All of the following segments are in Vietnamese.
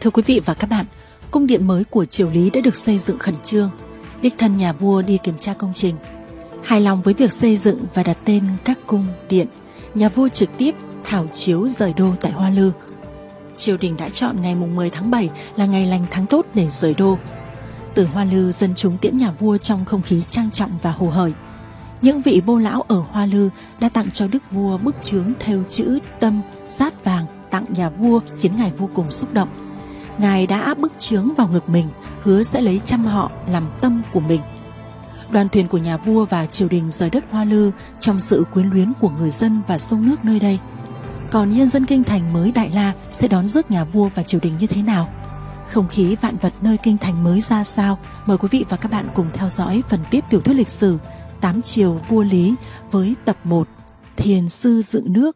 Thưa quý vị và các bạn, cung điện mới của Triều Lý đã được xây dựng khẩn trương. Đích thân nhà vua đi kiểm tra công trình. Hài lòng với việc xây dựng và đặt tên các cung điện, nhà vua trực tiếp thảo chiếu rời đô tại Hoa Lư. Triều đình đã chọn ngày 10 tháng 7 là ngày lành tháng tốt để rời đô. Từ Hoa Lư, dân chúng tiễn nhà vua trong không khí trang trọng và hồ hởi. Những vị bô lão ở Hoa Lư đã tặng cho đức vua bức chướng thêu chữ tâm sát vàng tặng nhà vua, khiến ngài vô cùng xúc động. Ngài đã áp bức chướng vào ngực mình, hứa sẽ lấy trăm họ làm tâm của mình. Đoàn thuyền của nhà vua và triều đình rời đất Hoa Lư trong sự quyến luyến của người dân và sông nước nơi đây. Còn nhân dân kinh thành mới Đại La sẽ đón rước nhà vua và triều đình như thế nào? Không khí vạn vật nơi kinh thành mới ra sao? Mời quý vị và các bạn cùng theo dõi phần tiếp tiểu thuyết lịch sử Tám Triều Vua Lý với tập 1 Thiền sư dựng nước.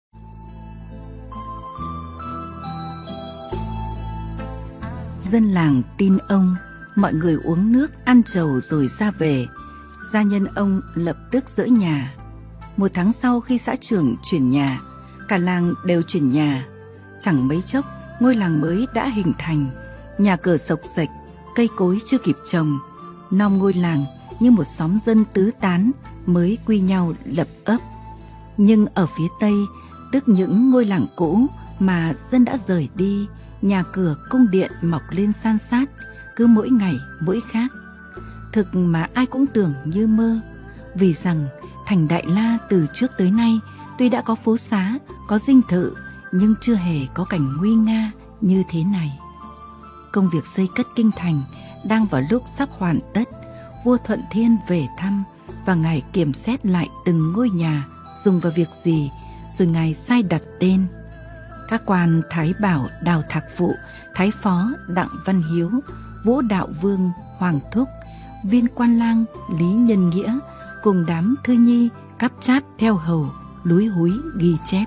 Dân làng tin ông, mọi người uống nước, ăn trầu rồi ra về. Gia nhân ông lập tức dỡ nhà. 1 tháng sau, khi xã trưởng chuyển nhà, cả làng đều chuyển nhà. Chẳng mấy chốc, ngôi làng mới đã hình thành. Nhà cửa xộc xệch, cây cối chưa kịp trồng. Non ngôi làng như một xóm dân tứ tán mới quy nhau lập ấp. Nhưng ở phía tây, tức những ngôi làng cũ mà dân đã rời đi, nhà cửa cung điện mọc lên san sát, cứ mỗi ngày mỗi khác. Thực mà ai cũng tưởng như mơ, vì rằng thành Đại La từ trước tới nay tuy đã có phố xá, có dinh thự, nhưng chưa hề có cảnh nguy nga như thế này. Công việc xây cất kinh thành đang vào lúc sắp hoàn tất. Vua Thuận Thiên về thăm và ngài kiểm xét lại từng ngôi nhà dùng vào việc gì, rồi ngài sai đặt tên. Các quan Thái Bảo Đào Thạc Phụ, Thái Phó Đặng Văn Hiếu, Vũ Đạo Vương Hoàng Thúc, Viên Quan Lang Lý Nhân Nghĩa cùng đám thư nhi cắp cháp theo hầu lúi húi ghi chép.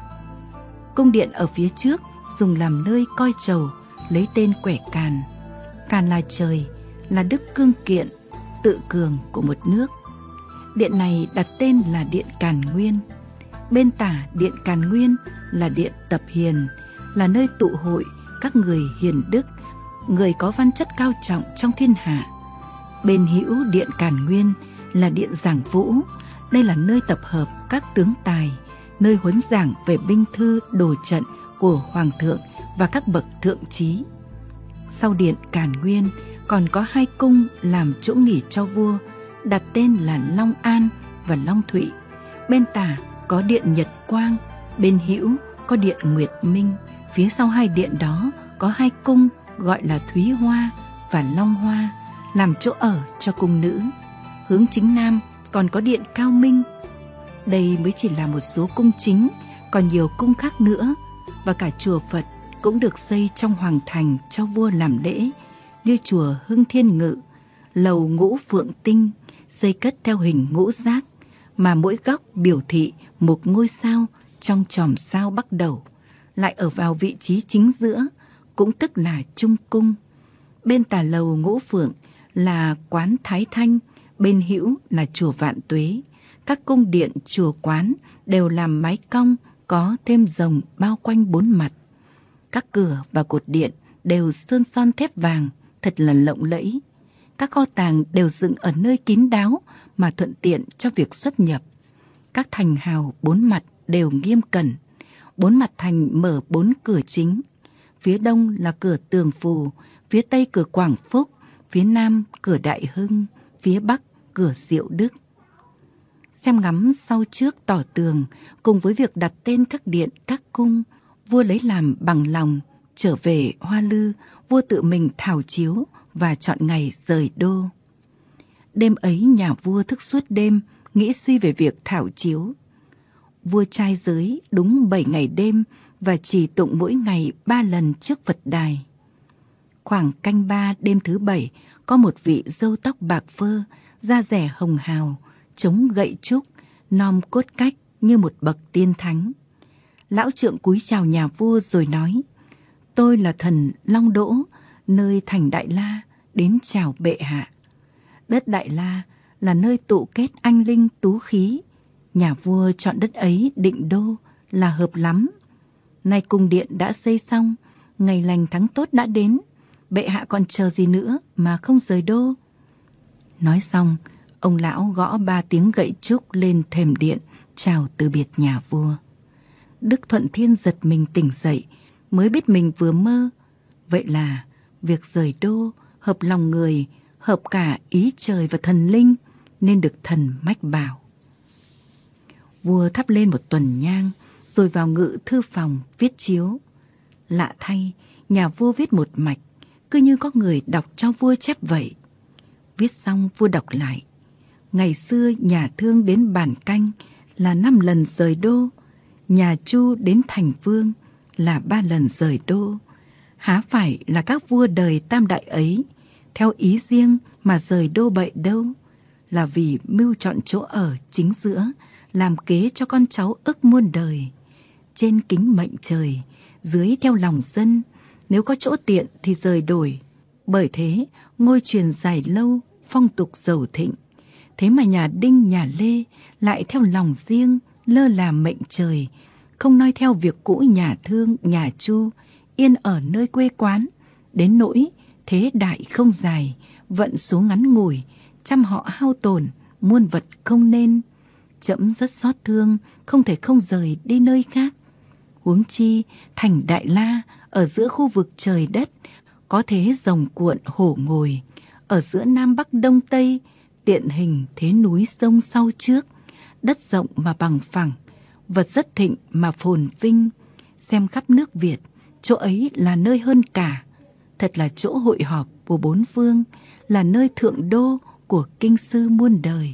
Cung điện ở phía trước dùng làm nơi coi trầu, lấy tên Quẻ Càn. Càn là trời, là đức cương kiện, tự cường của một nước. Điện này đặt tên là Điện Càn Nguyên. Bên tả Điện Càn Nguyên là Điện Tập Hiền, là nơi tụ hội các người hiền đức, người có văn chất cao trọng trong thiên hạ. Bên hữu Điện Càn Nguyên là Điện Giảng Vũ, đây là nơi tập hợp các tướng tài, nơi huấn giảng về binh thư đồ trận của hoàng thượng và các bậc thượng trí. Sau Điện Càn Nguyên còn có 2 cung làm chỗ nghỉ cho vua, đặt tên là Long An và Long Thụy. Bên tả có Điện Nhật Quang, bên hữu có Điện Nguyệt Minh. Phía sau 2 điện đó có 2 cung gọi là Thúy Hoa và Long Hoa, làm chỗ ở cho cung nữ. Hướng chính nam còn có Điện Cao Minh. Đây mới chỉ là một số cung chính, còn nhiều cung khác nữa. Và cả chùa Phật cũng được xây trong hoàng thành cho vua làm lễ, như chùa Hưng Thiên Ngự, lầu Ngũ Phượng Tinh, xây cất theo hình ngũ giác, mà mỗi góc biểu thị một ngôi sao trong chòm sao bắc đầu, lại ở vào vị trí chính giữa, cũng tức là trung cung. Bên tả lầu Ngũ Phượng là quán Thái Thanh, bên hữu là chùa Vạn Tuế. Các cung điện chùa quán đều làm mái cong, có thêm rồng bao quanh 4 mặt. Các cửa và cột điện đều sơn son thép vàng, thật là lộng lẫy. Các kho tàng đều dựng ở nơi kín đáo mà thuận tiện cho việc xuất nhập. Các thành hào 4 mặt đều nghiêm cẩn. 4 mặt thành mở 4 cửa chính. Phía đông là cửa Tường Phù, phía tây cửa Quảng Phúc, phía nam cửa Đại Hưng, phía bắc cửa Diệu Đức. Xem ngắm sau trước tỏ tường, cùng với việc đặt tên các điện, các cung, vua lấy làm bằng lòng. Trở về Hoa Lư, vua tự mình thảo chiếu và chọn ngày rời đô. Đêm ấy nhà vua thức suốt đêm, nghĩ suy về việc thảo chiếu. Vua trai giới đúng 7 ngày đêm và chỉ tụng mỗi ngày 3 lần trước Phật đài. Khoảng canh 3 đêm thứ 7, có một vị râu tóc bạc phơ, da dẻ hồng hào, chống gậy trúc, nom cốt cách như một bậc tiên thánh. Lão trượng cúi chào nhà vua rồi nói: "Tôi là thần Long Đỗ, nơi thành Đại La, đến chào bệ hạ." Đất Đại La là nơi tụ kết anh linh tú khí. Nhà vua chọn đất ấy định đô là hợp lắm. Nay cung điện đã xây xong, Ngày lành tháng tốt đã đến, bệ hạ còn chờ gì nữa mà không rời đô. Nói xong, ông lão gõ 3 tiếng gậy trúc lên thềm điện, chào từ biệt nhà vua. Đức Thuận Thiên giật mình tỉnh dậy, mới biết mình vừa mơ. Vậy là việc rời đô hợp lòng người, hợp cả ý trời và thần linh, nên được thần mách bảo. Vua thắp lên một tuần nhang, rồi vào ngự thư phòng viết chiếu. Lạ thay, nhà vua viết một mạch, cứ như có người đọc cho vua chép vậy. Viết xong vua đọc lại. Ngày xưa nhà Thương đến Bản Canh là 5 lần rời đô, nhà Chu đến Thành Vương là 3 lần rời đô. Há phải là các vua đời tam đại ấy theo ý riêng mà rời đô bậy đâu, là vì mưu chọn chỗ ở chính giữa, làm kế cho con cháu ức muôn đời. Trên kính mệnh trời, dưới theo lòng dân, nếu có chỗ tiện thì rời đổi. Bởi thế ngôi truyền dài lâu, phong tục giàu thịnh. Thế mà nhà Đinh nhà Lê lại theo lòng riêng, lơ là mệnh trời, không noi theo việc cũ nhà Thương nhà Chu, yên ở nơi quê quán. Đến nỗi thế đại không dài, vận số ngắn ngủi, trăm họ hao tổn, muôn vật không nên. Trẫm rất xót thương, không thể không rời đi nơi khác. Huống chi thành Đại La ở giữa khu vực trời đất, có thế rồng cuộn hổ ngồi, ở giữa Nam Bắc Đông Tây, tiện hình thế núi sông sau trước, đất rộng mà bằng phẳng, vật rất thịnh mà phồn vinh. Xem khắp nước Việt, chỗ ấy là nơi hơn cả. Thật là chỗ hội họp của 4 phương, là nơi thượng đô của kinh sư muôn đời.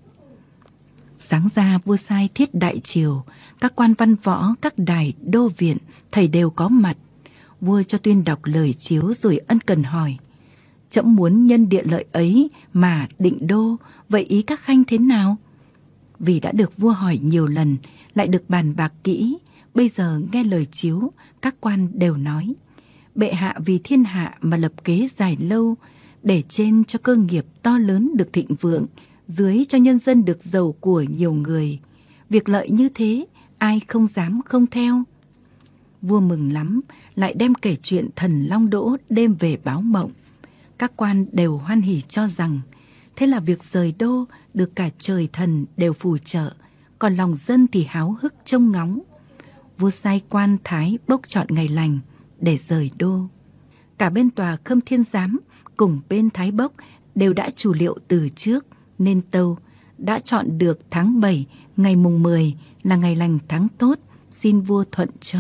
Sáng ra vua sai thiết đại triều, các quan văn võ, các đài đô viện, thầy đều có mặt. Vua cho tuyên đọc lời chiếu rồi ân cần hỏi: trẫm muốn nhân địa lợi ấy mà định đô, vậy ý các khanh thế nào? Vì đã được vua hỏi nhiều lần, lại được bàn bạc kỹ, bây giờ nghe lời chiếu, các quan đều nói: bệ hạ vì thiên hạ mà lập kế dài lâu, để trên cho cơ nghiệp to lớn được thịnh vượng, dưới cho nhân dân được giàu của nhiều người. Việc lợi như thế, ai không dám không theo. Vua mừng lắm, lại đem kể chuyện thần Long Đỗ đêm về báo mộng. Các quan đều hoan hỉ cho rằng thế là việc rời đô được cả trời thần đều phù trợ, còn lòng dân thì háo hức trông ngóng. Vua sai quan thái bốc chọn ngày lành để rời đô. Cả bên tòa Khâm Thiên Giám cùng bên Thái Bốc đều đã chủ liệu từ trước, nên tâu đã chọn được tháng 7, ngày mùng 10 là ngày lành tháng tốt, xin vua thuận cho.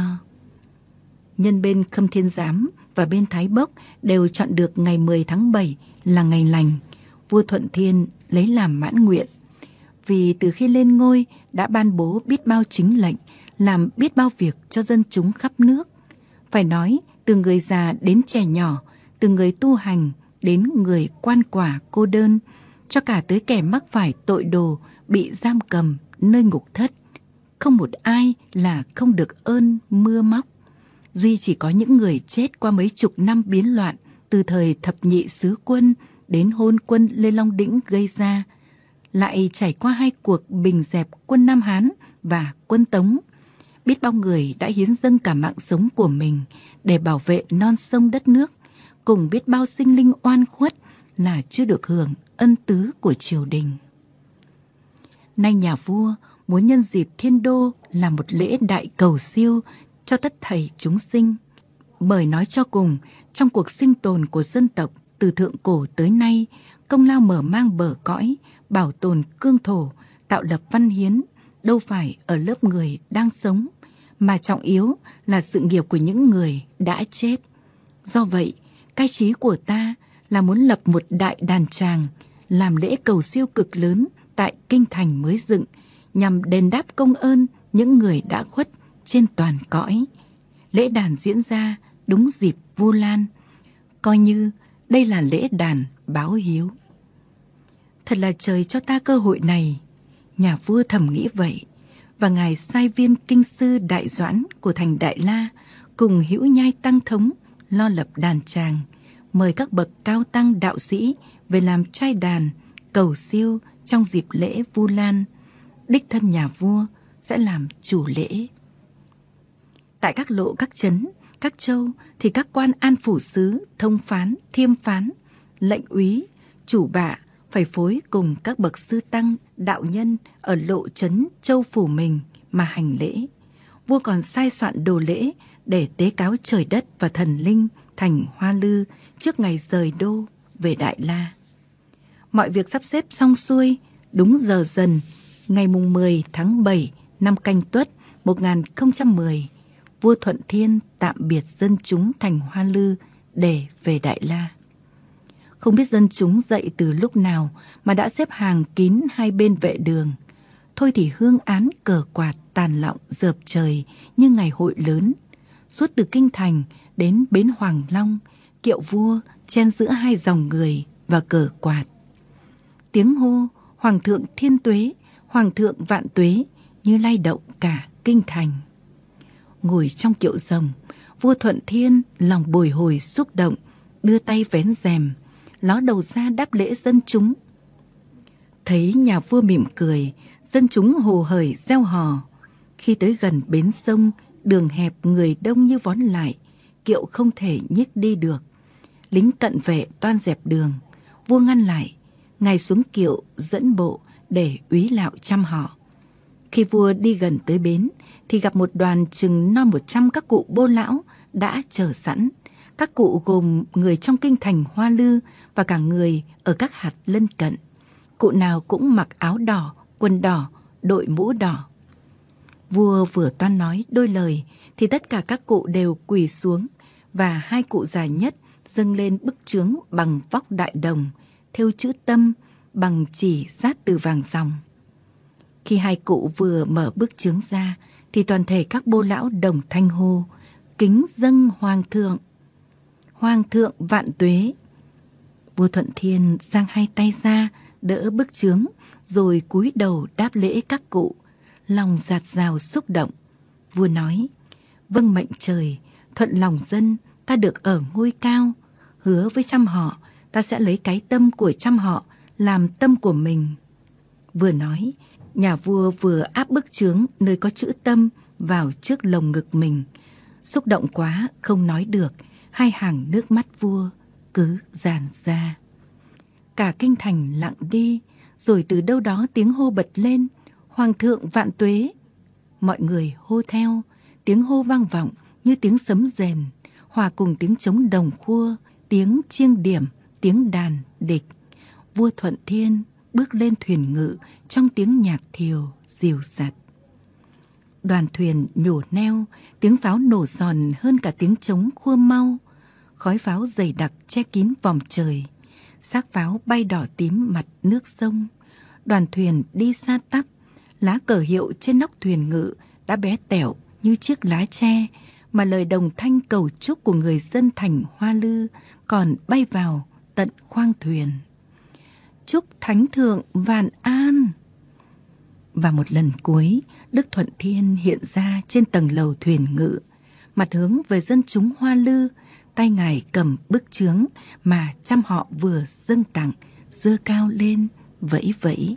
Nhân bên Khâm Thiên Giám và bên Thái Bốc đều chọn được ngày 10 tháng 7 là ngày lành. Vua Thuận Thiên lấy làm mãn nguyện. Vì từ khi lên ngôi đã ban bố biết bao chính lệnh, làm biết bao việc cho dân chúng khắp nước. Phải nói từ người già đến trẻ nhỏ, từ người tu hành đến người quan quả cô đơn, cho cả tới kẻ mắc phải tội đồ bị giam cầm nơi ngục thất, không một ai là không được ơn mưa móc. Duy chỉ có những người chết qua mấy chục năm biến loạn, từ thời thập nhị sứ quân đến hôn quân Lê Long Đĩnh gây ra, lại trải qua 2 cuộc bình dẹp quân Nam Hán và quân Tống. Biết bao người đã hiến dâng cả mạng sống của mình để bảo vệ non sông đất nước, cùng biết bao sinh linh oan khuất là chưa được hưởng ân tứ của triều đình. Nay nhà vua muốn nhân dịp thiên đô làm một lễ đại cầu siêu cho tất thảy chúng sinh. Bởi nói cho cùng, trong cuộc sinh tồn của dân tộc từ thượng cổ tới nay, công lao mở mang bờ cõi, bảo tồn cương thổ, tạo lập văn hiến, đâu phải ở lớp người đang sống, mà trọng yếu là sự nghiệp của những người đã chết. Do vậy, cái chí của ta là muốn lập một đại đàn tràng, làm lễ cầu siêu cực lớn tại kinh thành mới dựng, nhằm đền đáp công ơn những người đã khuất trên toàn cõi. Lễ đàn diễn ra đúng dịp Vu Lan, coi như đây là lễ đàn báo hiếu. Thật là trời cho ta cơ hội này, nhà vua thầm nghĩ vậy. Và ngài sai viên kinh sư Đại Doãn của thành Đại La cùng Hữu Nhai tăng thống lo lập đàn tràng, mời các bậc cao tăng đạo sĩ về làm trai đàn cầu siêu trong dịp lễ Vu Lan. Đích thân nhà vua sẽ làm chủ lễ. Tại các lộ các trấn, các châu thì các quan an phủ sứ, thông phán, thiêm phán, lệnh úy, chủ bạ phải phối cùng các bậc sư tăng, đạo nhân ở lộ trấn châu phủ mình mà hành lễ. Vua còn sai soạn đồ lễ để tế cáo trời đất và thần linh thành Hoa Lư trước ngày rời đô về Đại La. Mọi việc sắp xếp xong xuôi, đúng giờ dần, ngày 10 tháng 7 năm Canh Tuất 1010, vua Thuận Thiên tạm biệt dân chúng thành Hoa Lư để về Đại La. Không biết dân chúng dậy từ lúc nào mà đã xếp hàng kín hai bên vệ đường. Thôi thì hương án cờ quạt tàn lọng rợp trời như ngày hội lớn. Suốt từ kinh thành đến bến Hoàng Long, kiệu vua chen giữa hai dòng người và cờ quạt. Tiếng hô Hoàng thượng Thiên Tuế, Hoàng thượng Vạn Tuế như lay động cả kinh thành. Ngồi trong kiệu rồng, vua Thuận Thiên lòng bồi hồi xúc động, đưa tay vén rèm, ló đầu ra đáp lễ dân chúng. Thấy nhà vua mỉm cười, dân chúng hồ hởi reo hò. Khi tới gần bến sông, đường hẹp người đông như vón lại, kiệu không thể nhích đi được. Lính cận vệ toan dẹp đường, vua ngăn lại, ngài xuống kiệu dẫn bộ để úy lạo chăm họ. Khi vua đi gần tới bến thì gặp một đoàn chừng non 100 các cụ bô lão đã chờ sẵn. Các cụ gồm người trong kinh thành Hoa Lư và cả người ở các hạt lân cận. Cụ nào cũng mặc áo đỏ, quần đỏ, đội mũ đỏ. Vua vừa toan nói đôi lời thì tất cả các cụ đều quỳ xuống, và hai cụ già nhất dâng lên bức chướng bằng vóc đại đồng, thêu chữ Tâm bằng chỉ rát từ vàng ròng. Khi hai cụ vừa mở bức chướng ra thì toàn thể các bô lão đồng thanh hô: kính dâng Hoàng thượng, Hoàng thượng Vạn Tuế. Vua Thuận Thiên giang hai tay ra đỡ bức chướng, rồi cúi đầu đáp lễ các cụ, lòng dạt dào xúc động. Vua nói: vâng mệnh trời, thuận lòng dân, ta được ở ngôi cao. Hứa với trăm họ, ta sẽ lấy cái tâm của trăm họ làm tâm của mình. Vừa nói, nhà vua vừa áp bức chướng nơi có chữ Tâm vào trước lồng ngực mình. Xúc động quá không nói được, hai hàng nước mắt vua cứ tràn ra. Cả kinh thành lặng đi, rồi từ đâu đó tiếng hô bật lên: Hoàng thượng Vạn Tuế. Mọi người hô theo, tiếng hô vang vọng như tiếng sấm rền, hòa cùng tiếng trống đồng khua, tiếng chiêng điểm, tiếng đàn địch. Vua Thuận Thiên bước lên thuyền ngự trong tiếng nhạc thiều dịu dặt. Đoàn thuyền nhổ neo, tiếng pháo nổ giòn hơn cả tiếng trống khua mau. Khói pháo dày đặc che kín vòm trời, xác pháo bay đỏ tím mặt nước sông. Đoàn thuyền đi xa tắp, lá cờ hiệu trên nóc thuyền ngự đã bé tẹo như chiếc lá tre, mà lời đồng thanh cầu chúc của người dân thành Hoa Lư còn bay vào tận khoang thuyền. Chúc Thánh Thượng vạn an. Và một lần cuối, Đức Thuận Thiên hiện ra trên tầng lầu thuyền ngự, mặt hướng về dân chúng Hoa Lư, tay ngài cầm bức chướng mà trăm họ vừa dâng tặng, giơ cao lên, vẫy vẫy.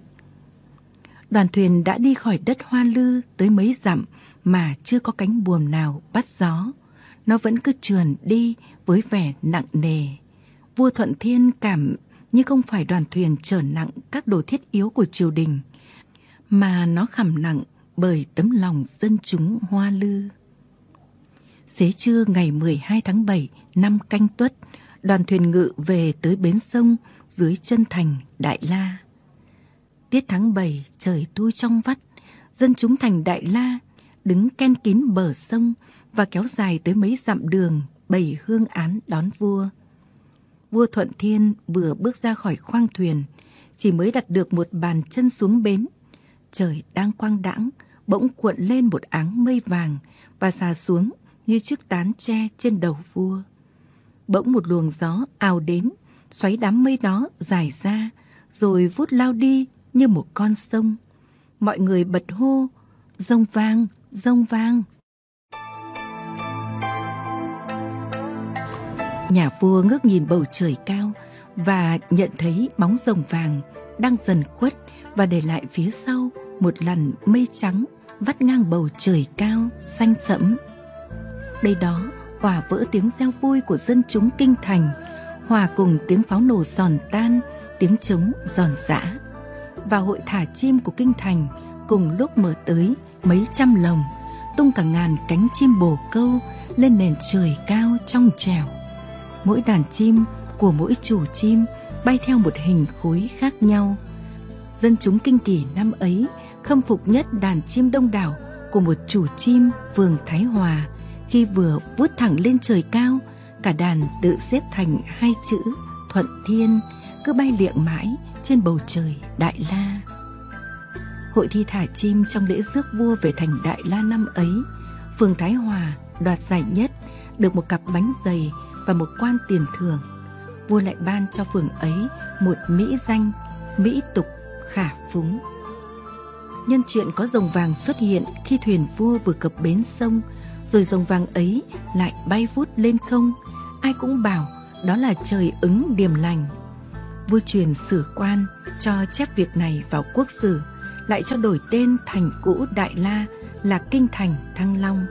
Đoàn thuyền đã đi khỏi đất Hoa Lư tới mấy dặm mà chưa có cánh buồm nào bắt gió. Nó vẫn cứ trườn đi với vẻ nặng nề. Vua Thuận Thiên cảm như không phải đoàn thuyền chở nặng các đồ thiết yếu của triều đình, mà nó khảm nặng bởi tấm lòng dân chúng Hoa Lư. Xế trưa ngày 12 tháng 7 năm Canh Tuất, đoàn thuyền ngự về tới bến sông dưới chân thành Đại La. Tiết tháng 7 trời tui trong vắt, dân chúng thành Đại La đứng ken kín bờ sông và kéo dài tới mấy dặm đường bày hương án đón vua. Vua Thuận Thiên vừa bước ra khỏi khoang thuyền, chỉ mới đặt được một bàn chân xuống bến. Trời đang quang đãng, bỗng cuộn lên một áng mây vàng và xà xuống như chiếc tán tre trên đầu vua. Bỗng một luồng gió ào đến, xoáy đám mây đó dài ra, rồi vút lao đi như một con sông. Mọi người bật hô: rông vang, rông vang. Nhà vua ngước nhìn bầu trời cao và nhận thấy bóng rồng vàng đang dần khuất, và để lại phía sau một làn mây trắng vắt ngang bầu trời cao xanh sẫm. Đây đó hòa vỡ tiếng reo vui của dân chúng kinh thành, hòa cùng tiếng pháo nổ giòn tan, tiếng trống giòn giã. Và hội thả chim của kinh thành cùng lúc mở tới mấy trăm lồng, tung cả ngàn cánh chim bồ câu lên nền trời cao trong trẻo. Mỗi đàn chim của mỗi chủ chim bay theo một hình khối khác nhau. Dân chúng Kinh Kỳ năm ấy khâm phục nhất đàn chim đông đảo của một chủ chim phường Thái Hòa, khi vừa vút thẳng lên trời cao, cả đàn tự xếp thành hai chữ Thuận Thiên, cứ bay liệng mãi trên bầu trời Đại La. Hội thi thả chim trong lễ rước vua về thành Đại La năm ấy, phường Thái Hòa đoạt giải nhất, được một cặp bánh dày và một quan tiền thưởng. Vua lại ban cho phường ấy một mỹ danh Mỹ Tục Khả Phúng. Nhân chuyện có rồng vàng xuất hiện khi thuyền vua vừa cập bến sông, rồi rồng vàng ấy lại bay vút lên không. Ai cũng bảo đó là trời ứng điềm lành. Vua truyền sử quan cho chép việc này vào quốc sử, lại cho đổi tên thành cũ Đại La là kinh thành Thăng Long.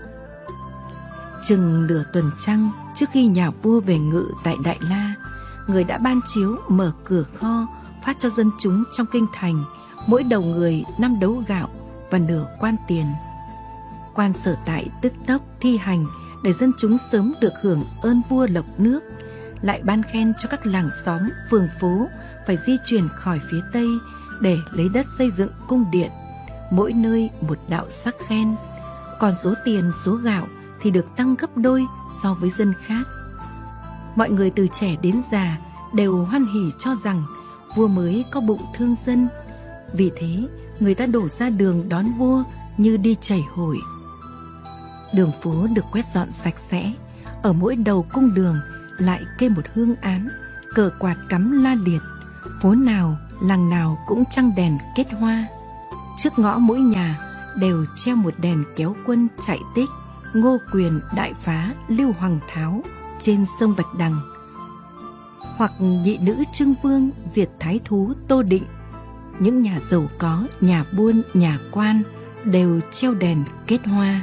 Chừng nửa tuần trăng trước khi nhà vua về ngự tại Đại La, người đã ban chiếu mở cửa kho phát cho dân chúng trong kinh thành mỗi đầu người 5 đấu gạo và nửa quan tiền. Quan sở tại tức tốc thi hành để dân chúng sớm được hưởng ơn vua lộc nước, lại ban khen cho các làng xóm, phường phố phải di chuyển khỏi phía Tây để lấy đất xây dựng cung điện, mỗi nơi một đạo sắc khen. Còn số tiền, số gạo thì được tăng gấp đôi so với dân khác. Mọi người từ trẻ đến già đều hoan hỉ cho rằng vua mới có bụng thương dân. Vì thế, người ta đổ ra đường đón vua như đi chảy hội. Đường phố được quét dọn sạch sẽ, ở mỗi đầu cung đường lại kê một hương án, cờ quạt cắm la liệt, phố nào, làng nào cũng trăng đèn kết hoa. Trước ngõ mỗi nhà đều treo một đèn kéo quân chạy tích Ngô Quyền đại phá Lưu Hoàng Tháo trên sông Bạch Đằng, hoặc nhị nữ Trưng Vương diệt thái thú Tô Định. Những nhà giàu có, nhà buôn, nhà quan đều treo đèn kết hoa.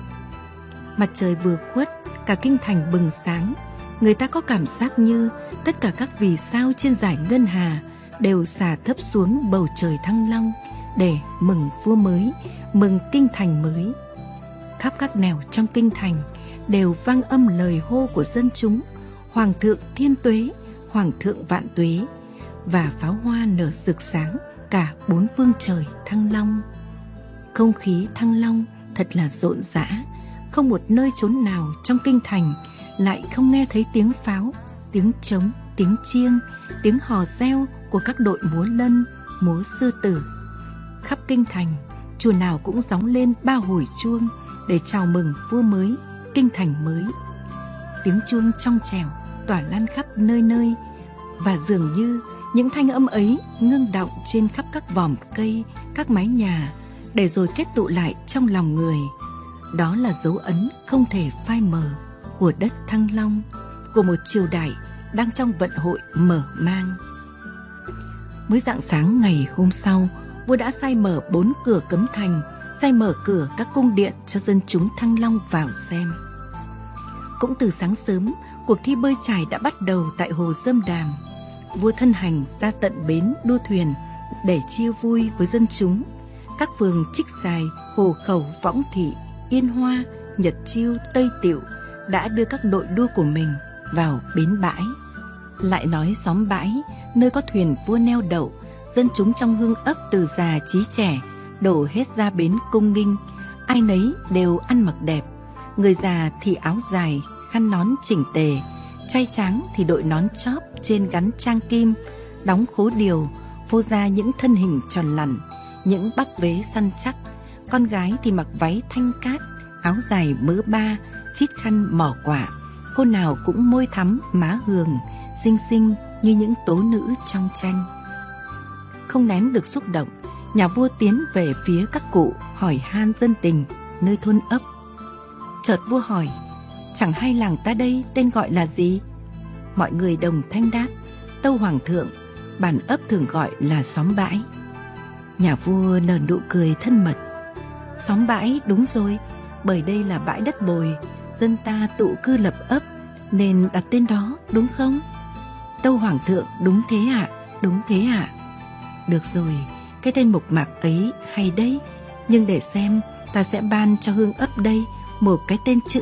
Mặt trời vừa khuất, cả kinh thành bừng sáng. Người ta có cảm giác như tất cả các vì sao trên dải ngân hà đều xả thấp xuống bầu trời Thăng Long để mừng vua mới, mừng kinh thành mới. Khắp các nẻo trong kinh thành đều vang âm lời hô của dân chúng: Hoàng thượng thiên tuế, Hoàng thượng vạn tuế, và pháo hoa nở rực sáng cả 4 phương trời Thăng Long. Không khí Thăng Long thật là rộn rã, không một nơi chốn nào trong kinh thành lại không nghe thấy tiếng pháo, tiếng trống, tiếng chiêng, tiếng hò reo của các đội múa lân, múa sư tử. Khắp kinh thành, chùa nào cũng gióng lên 3 hồi chuông để chào mừng vua mới, kinh thành mới. Tiếng chuông trong trẻo tỏa lan khắp nơi nơi, và dường như những thanh âm ấy ngưng đọng trên khắp các vòm cây, các mái nhà, để rồi kết tụ lại trong lòng người. Đó là dấu ấn không thể phai mờ của đất Thăng Long, của một triều đại đang trong vận hội mở mang. Mới rạng sáng ngày hôm sau, vua đã sai mở 4 cửa cấm thành, sai mở cửa các cung điện cho dân chúng Thăng Long vào xem. Cũng từ sáng sớm, cuộc thi bơi chải đã bắt đầu tại hồ Dâm Đàm. Vua thân hành ra tận bến đua thuyền để chia vui với dân chúng. Các phường Trích Xài, Hồ Khẩu, Võng Thị, Yên Hoa, Nhật Chiêu, Tây Tiệu đã đưa các đội đua của mình vào bến bãi. Lại nói xóm bãi, nơi có thuyền vua neo đậu, dân chúng trong hương ấp từ già chí trẻ đổ hết ra bến Cung Nghinh. Ai nấy đều ăn mặc đẹp, người già thì áo dài, khăn nón chỉnh tề, trai tráng thì đội nón chóp trên gắn trang kim, đóng khố điều, phô ra những thân hình tròn lẳn, những bắp vế săn chắc. Con gái thì mặc váy thanh cát, áo dài mớ ba, chít khăn mỏ quả, cô nào cũng môi thắm má hường, xinh xinh như những tố nữ trong tranh. Không nén được xúc động, nhà vua tiến về phía các cụ hỏi han dân tình nơi thôn ấp. Chợt vua hỏi: chẳng hay làng ta đây tên gọi là gì? Mọi người đồng thanh đáp: tâu hoàng thượng, bản ấp thường gọi là xóm bãi. Nhà vua nở nụ cười thân mật: xóm bãi đúng rồi, bởi đây là bãi đất bồi, dân ta tụ cư lập ấp nên đặt tên đó, đúng không? Tâu Hoàng thượng, đúng thế ạ, đúng thế ạ. Được rồi, cái tên mộc mạc ấy hay đấy, nhưng để xem, ta sẽ ban cho hương ấp đây một cái tên chữ.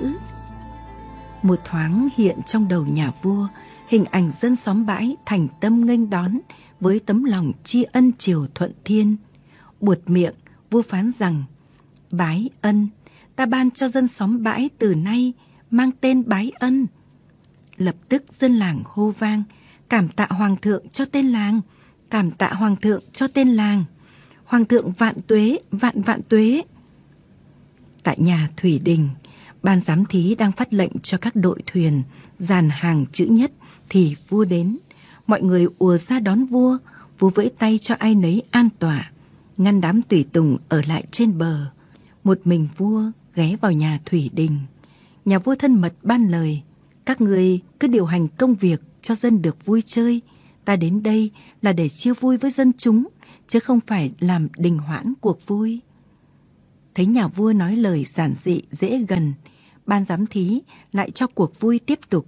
Một thoáng hiện trong đầu nhà vua hình ảnh dân xóm bãi thành tâm nghênh đón với tấm lòng tri ân triều thuận thiên. Buột miệng, vua phán rằng: Bái Ân, ta ban cho dân xóm bãi từ nay mang tên Bái Ân. Lập tức dân làng hô vang: Cảm tạ Hoàng thượng cho tên làng, cảm tạ Hoàng thượng cho tên làng. Hoàng thượng vạn tuế, vạn vạn tuế. Tại nhà thủy đình, ban giám thí đang phát lệnh cho các đội thuyền dàn hàng chữ nhất thì vua đến. Mọi người ùa ra đón vua, vua vẫy tay cho ai nấy an tọa, ngăn đám tùy tùng ở lại trên bờ. Một mình vua ghé vào nhà thủy đình. Nhà vua thân mật ban lời: Các người cứ điều hành công việc cho dân được vui chơi. Ta đến đây là để chia vui với dân chúng, chứ không phải làm đình hoãn cuộc vui. Thấy nhà vua nói lời giản dị dễ gần, ban giám thí lại cho cuộc vui tiếp tục.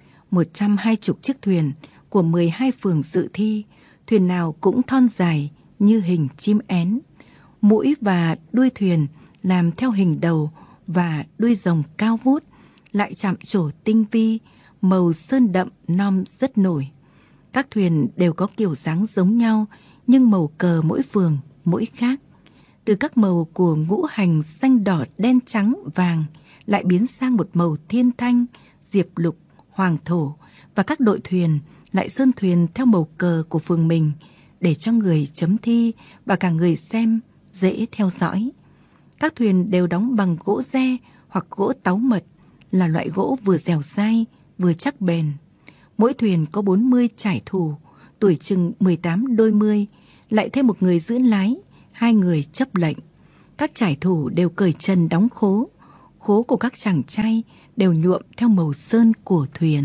120 chiếc thuyền của 12 phường dự thi, thuyền nào cũng thon dài như hình chim én. Mũi và đuôi thuyền làm theo hình đầu và đuôi rồng cao vút, lại chạm trổ tinh vi, màu sơn đậm non rất nổi. Các thuyền đều có kiểu dáng giống nhau, nhưng màu cờ mỗi phường mỗi khác. Từ các màu của ngũ hành xanh đỏ đen trắng vàng lại biến sang một màu thiên thanh, diệp lục, hoàng thổ, và các đội thuyền lại sơn thuyền theo màu cờ của phường mình để cho người chấm thi và cả người xem dễ theo dõi. Các thuyền đều đóng bằng gỗ re hoặc gỗ táo mật, là loại gỗ vừa dẻo dai vừa chắc bền. Mỗi thuyền có 40 trải thủ, tuổi chừng 18 đôi mươi, lại thêm một người giữ lái, 2 người chấp lệnh. Các trải thủ đều cởi trần đóng khố. Khố của các chàng trai đều nhuộm theo màu sơn của thuyền.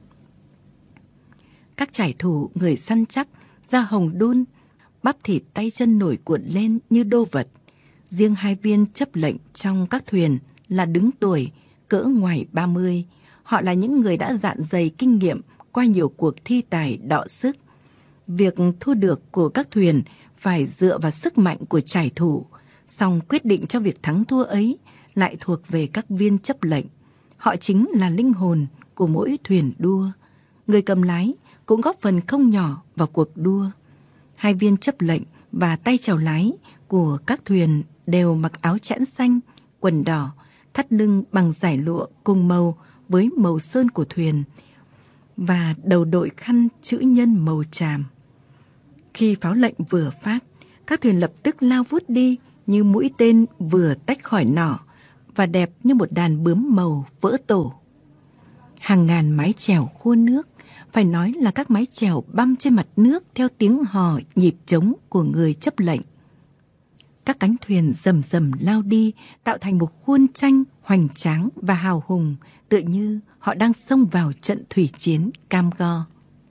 Các trải thủ người săn chắc, da hồng đun, bắp thịt tay chân nổi cuộn lên như đô vật. Riêng 2 viên chấp lệnh trong các thuyền là đứng tuổi, cỡ ngoài 30. Họ là những người đã dạn dày kinh nghiệm qua nhiều cuộc thi tài đọ sức. Việc thu được của các thuyền phải dựa vào sức mạnh của trải thủ, song quyết định cho việc thắng thua ấy lại thuộc về các viên chấp lệnh. Họ chính là linh hồn của mỗi thuyền đua. Người cầm lái cũng góp phần không nhỏ vào cuộc đua. 2 viên chấp lệnh và tay chèo lái của các thuyền đều mặc áo chẽn xanh, quần đỏ, thắt lưng bằng dải lụa cùng màu với màu sơn của thuyền, và đầu đội khăn chữ nhân màu tràm. Khi pháo lệnh vừa phát, các thuyền lập tức lao vút đi như mũi tên vừa tách khỏi nỏ, và đẹp như một đàn bướm màu vỡ tổ. Hàng ngàn mái chèo khua nước, phải nói là các mái chèo băm trên mặt nước theo tiếng hò nhịp trống của người chấp lệnh. Các cánh thuyền rầm rầm lao đi, tạo thành một khuôn tranh hoành tráng và hào hùng, tựa như họ đang xông vào trận thủy chiến cam go.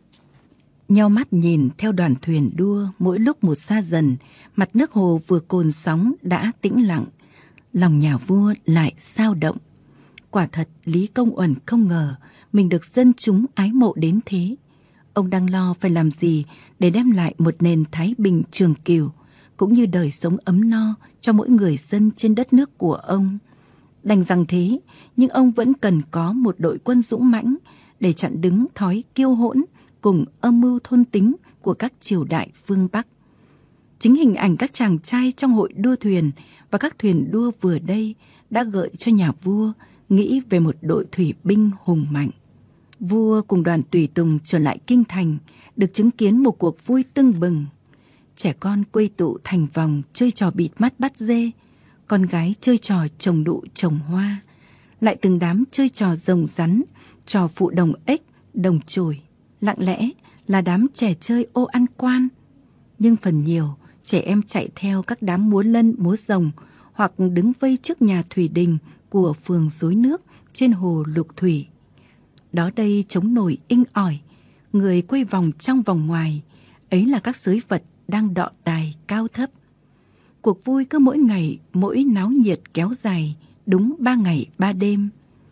Nheo mắt nhìn theo đoàn thuyền đua mỗi lúc một xa dần, mặt nước hồ vừa cồn sóng đã tĩnh lặng. Lòng nhà vua lại xao động. Quả thật Lý Công Uẩn không ngờ mình được dân chúng ái mộ đến thế. Ông đang lo phải làm gì để đem lại một nền thái bình trường cửu, cũng như đời sống ấm no cho mỗi người dân trên đất nước của ông. Đành rằng thế, nhưng ông vẫn cần có một đội quân dũng mãnh để chặn đứng thói kiêu hỗn cùng âm mưu thôn tính của các triều đại phương Bắc. Chính hình ảnh các chàng trai trong hội đua thuyền và các thuyền đua vừa đây đã gợi cho nhà vua nghĩ về một đội thủy binh hùng mạnh. Vua cùng đoàn tùy tùng trở lại kinh thành, được chứng kiến một cuộc vui tưng bừng. Trẻ con quây tụ thành vòng chơi trò bịt mắt bắt dê, con gái chơi trò trồng nụ trồng hoa, lại từng đám chơi trò rồng rắn, trò phụ đồng ếch, đồng chổi. Lặng lẽ là đám trẻ chơi ô ăn quan. Nhưng phần nhiều, trẻ em chạy theo các đám múa lân múa rồng, hoặc đứng vây trước nhà thủy đình của phường Rối Nước trên hồ Lục Thủy. Đó đây trống nổi inh ỏi, người quay vòng trong vòng ngoài, ấy là các sới vật đang đọ tài cao thấp. Cuộc vui cứ mỗi ngày mỗi náo nhiệt kéo dài đúng 3 ngày 3 đêm.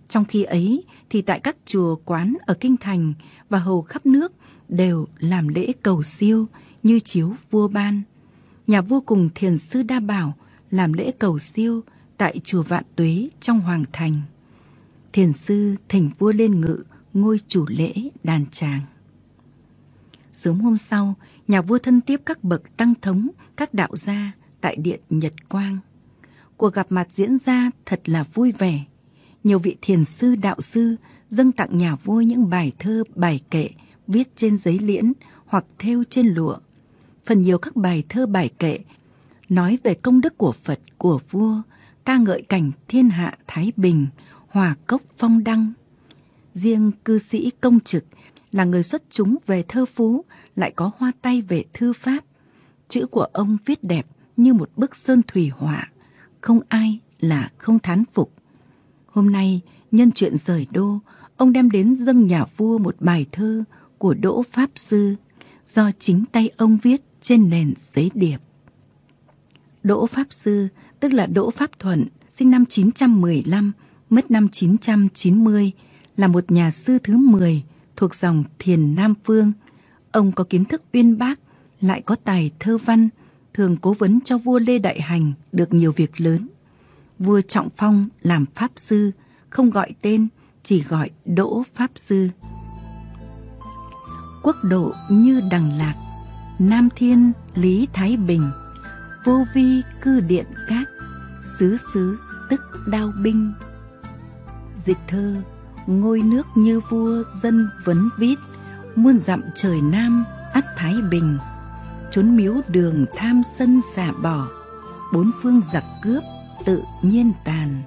Trong khi ấy thì tại các chùa quán ở kinh thành và hầu khắp nước đều làm lễ cầu siêu như chiếu vua ban. Nhà vua cùng thiền sư Đa Bảo làm lễ cầu siêu tại chùa Vạn Tuế trong hoàng thành. Thiền sư thỉnh vua lên ngự ngôi chủ lễ đàn tràng. Sớm hôm sau, nhà vua thân tiếp các bậc tăng thống, các đạo gia tại điện Nhật Quang. Cuộc gặp mặt diễn ra thật là vui vẻ. Nhiều vị thiền sư đạo sư dâng tặng nhà vua những bài thơ, bài kệ viết trên giấy liễn hoặc thêu trên lụa. Phần nhiều các bài thơ, bài kệ nói về công đức của Phật, của vua, ca ngợi cảnh thiên hạ thái bình, hòa cốc phong đăng. Riêng cư sĩ Công Trực là người xuất chúng về thơ phú, lại có hoa tay về thư pháp. Chữ của ông viết đẹp như một bức sơn thủy họa, không ai là không thán phục. Hôm nay, nhân chuyện rời đô, ông đem đến dâng nhà vua một bài thơ của Đỗ Pháp Sư, do chính tay ông viết trên nền giấy điệp. Đỗ Pháp Sư, tức là Đỗ Pháp Thuận, sinh năm 915, mất năm 990, là một nhà sư thứ 10 thuộc dòng Thiền Nam Phương. Ông có kiến thức uyên bác, lại có tài thơ văn, thường cố vấn cho vua Lê Đại Hành được nhiều việc lớn. Vua trọng phong làm Pháp Sư, không gọi tên, chỉ gọi Đỗ Pháp Sư. Quốc độ như Đằng Lạc, Nam Thiên Lý Thái Bình, vô vi cư điện các, xứ xứ tức đao binh. Dịch thơ: ngôi nước như vua dân vấn vít, muôn dặm trời Nam ắt Thái Bình. Trốn miếu đường tham sân xả bỏ, bốn phương giặc cướp tự nhiên tàn.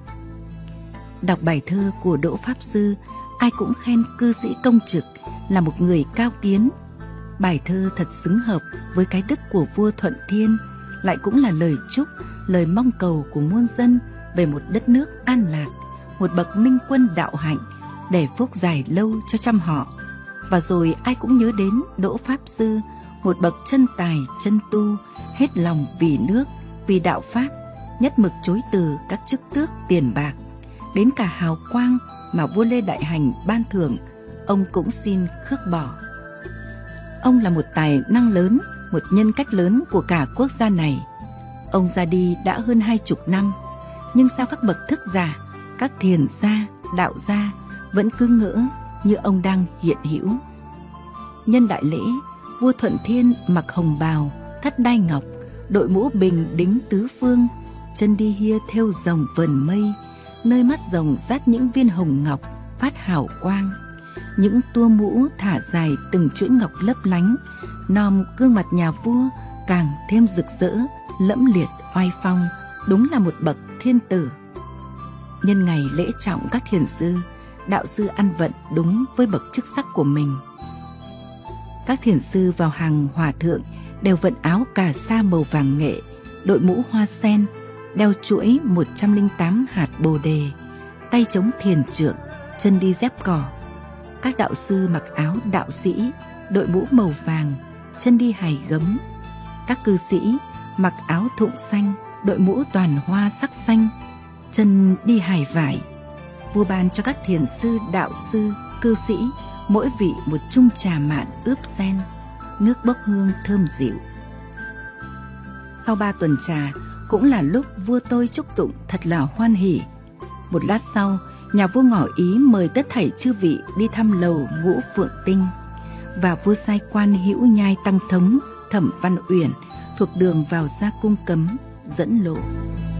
Đọc bài thơ của Đỗ Pháp Sư, ai cũng khen cư sĩ Công Trực là một người cao kiến. Bài thơ thật xứng hợp với cái đức của vua Thuận Thiên, lại cũng là lời chúc, lời mong cầu của muôn dân về một đất nước an lạc, một bậc minh quân đạo hạnh để phúc dài lâu cho trăm họ. Và rồi ai cũng nhớ đến Đỗ Pháp Sư, một bậc chân tài chân tu, hết lòng vì nước, vì đạo pháp, nhất mực chối từ các chức tước tiền bạc. Đến cả hào quang mà vua Lê Đại Hành ban thưởng, ông cũng xin khước bỏ. Ông là một tài năng lớn, một nhân cách lớn của cả quốc gia này. Ông ra đi đã hơn 20 năm, nhưng sao các bậc thức giả, các thiền gia, đạo gia vẫn cứ ngỡ như ông đang hiện hữu. Nhân đại lễ, vua Thuận Thiên mặc hồng bào, thắt đai ngọc, đội mũ bình đính tứ phương, chân đi hia thêu rồng vờn mây, nơi mắt rồng dát những viên hồng ngọc phát hào quang. Những tua mũ thả dài từng chuỗi ngọc lấp lánh, nom gương mặt nhà vua càng thêm rực rỡ, lẫm liệt oai phong, đúng là một bậc thiên tử. Nhân ngày lễ trọng các thiền sư, đạo sư ăn vận đúng với bậc chức sắc của mình. Các thiền sư vào hàng hòa thượng đều vận áo cà sa màu vàng nghệ, đội mũ hoa sen, đeo chuỗi 108 hạt bồ đề, tay chống thiền trượng, chân đi dép cỏ. Các đạo sư mặc áo đạo sĩ, đội mũ màu vàng, chân đi hài gấm. Các cư sĩ mặc áo thụng xanh, đội mũ toàn hoa sắc xanh, chân đi hài vải. Vua ban cho các thiền sư, đạo sư, cư sĩ mỗi vị một chung trà mạn ướp sen, nước bốc hương thơm dịu. Sau 3 tuần trà cũng là lúc vua tôi chúc tụng thật là hoan hỉ. Một lát sau, nhà vua ngỏ ý mời tất thảy chư vị đi thăm lầu Ngũ Phượng Tinh, và vua sai quan hữu nhai tăng thống Thẩm Văn Uyển thuộc đường vào gia cung cấm dẫn lộ.